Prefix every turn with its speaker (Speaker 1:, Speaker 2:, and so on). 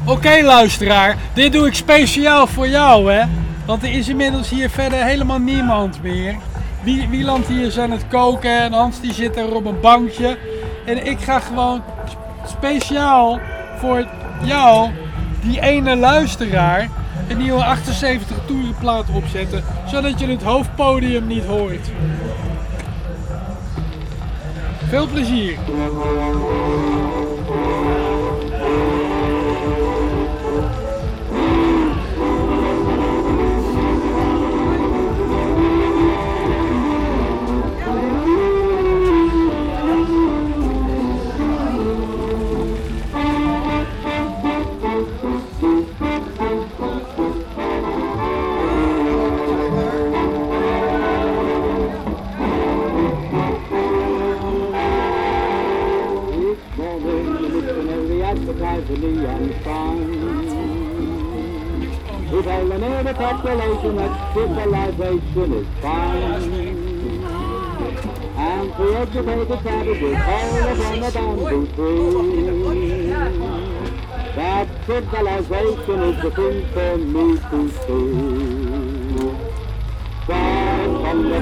Speaker 1: Oké, luisteraar, dit doe ik speciaal voor jou, hè. Want er is inmiddels hier verder helemaal niemand meer. Wieland hier is aan het koken en Hans die zit er op een bankje. En ik ga gewoon speciaal voor jou, die ene luisteraar, een nieuwe 78 toerenplaat opzetten. Zodat je het hoofdpodium niet hoort. Veel plezier!
Speaker 2: We tell the near the population that civilization is fine. And to educated savages all upon the bamboo tree. That civilization is the thing for me to see. Far from the